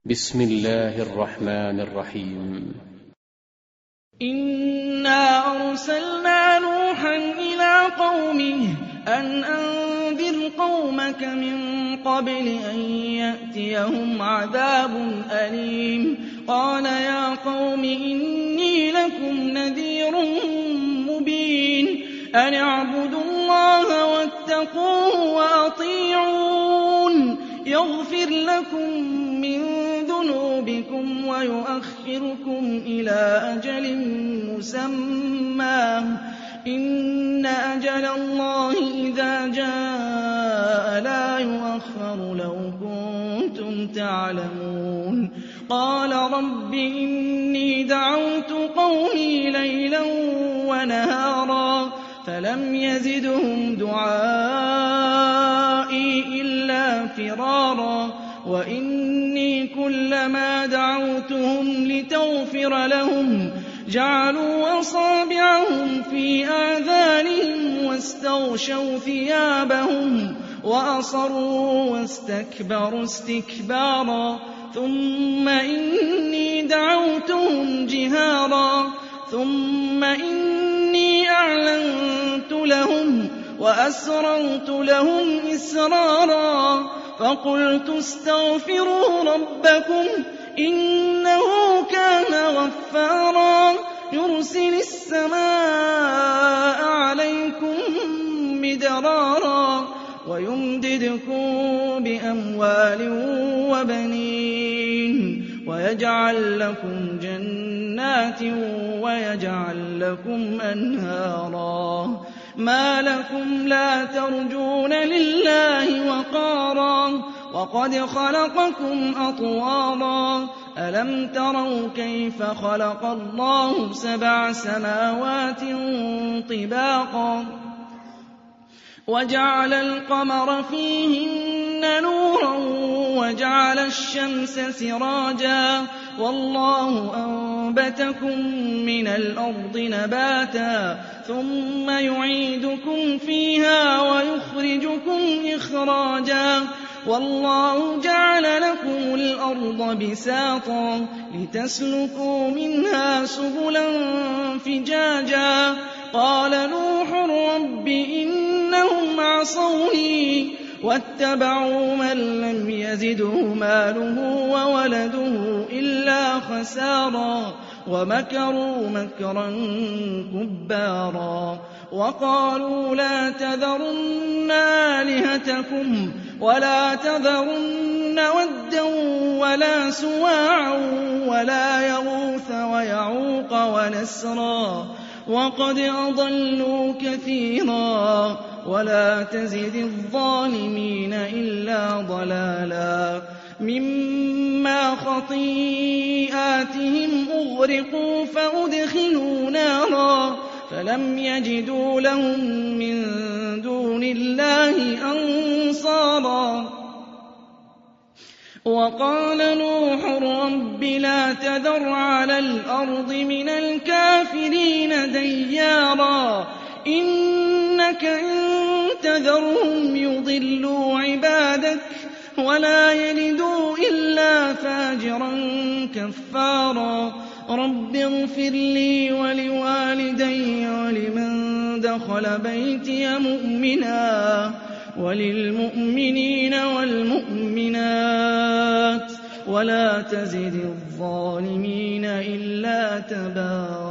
بسم الله الرحمن الرحيم. إنا أرسلنا نوحا إلى قومه أن أنذر قومك من قبل أن يأتيهم عذاب أليم. قال يا قوم إني لكم نذير مبين أن اعبدوا الله واتقوه وأطيعون يغفر لكم من ذنوبكم ويؤخركم إلى أجل مسمى إن أجل الله إذا جاء لا يؤخر لو كنتم تعلمون. قال رب إني دعوت قومي ليلا ونهارا فلم يزدهم دعائي إلا فرارا وإني كلما دعوتهم لتغفر لهم جعلوا أصابعهم في آذانهم واستغشوا ثيابهم وأصروا واستكبروا استكبارا ثم إني دعوتهم جهارا ثم إني أعلنت لهم وأسررت لهم إسرارا فقلت استغفروا ربكم إنه كان غفارا يرسل السماء عليكم مدرارا ويمددكم بأموال وبنين ويجعل لكم جنات ويجعل لكم أنهارا ما لكم لا ترجون لله وقارا وقد خلقكم أطوارا ألم تروا كيف خلق الله 7 سماوات طباقا وجعل القمر فيهن نورا وجعل الشمس سراجا والله أنبتكم من الأرض نباتا ثم يعيدكم فيها ويخرجكم إخراجا والله جعل لكم الأرض بساطا لتسلكوا منها سبلا فجاجا قال نوح رب إنهم عصوني واتبعوا من لم يزده ماله وولده إلا خسارا ومكروا مكرا كبارا وقالوا لا تذرن آلهتكم ولا تذرن ودا ولا سواعا ولا يغوث ويعوق ونسرا وقد أضلوا كثيرا ولا تزد الظالمين إلا ضلالا مما خطيئاتهم أغرقوا فأدخلوا نارا فلم يجدوا لهم من دون الله أنصارا وقال نوح رب لا تذر على الأرض من الكافرين ديارا إنك إن تذرهم يضلوا عبادك ولا يلدوا إلا فاجرا كفارا رب اغفر لي ولوالدي ولمن دخل بيتي مؤمنا وللمؤمنين والمؤمنات ولا تزد الظالمين إلا تبارا.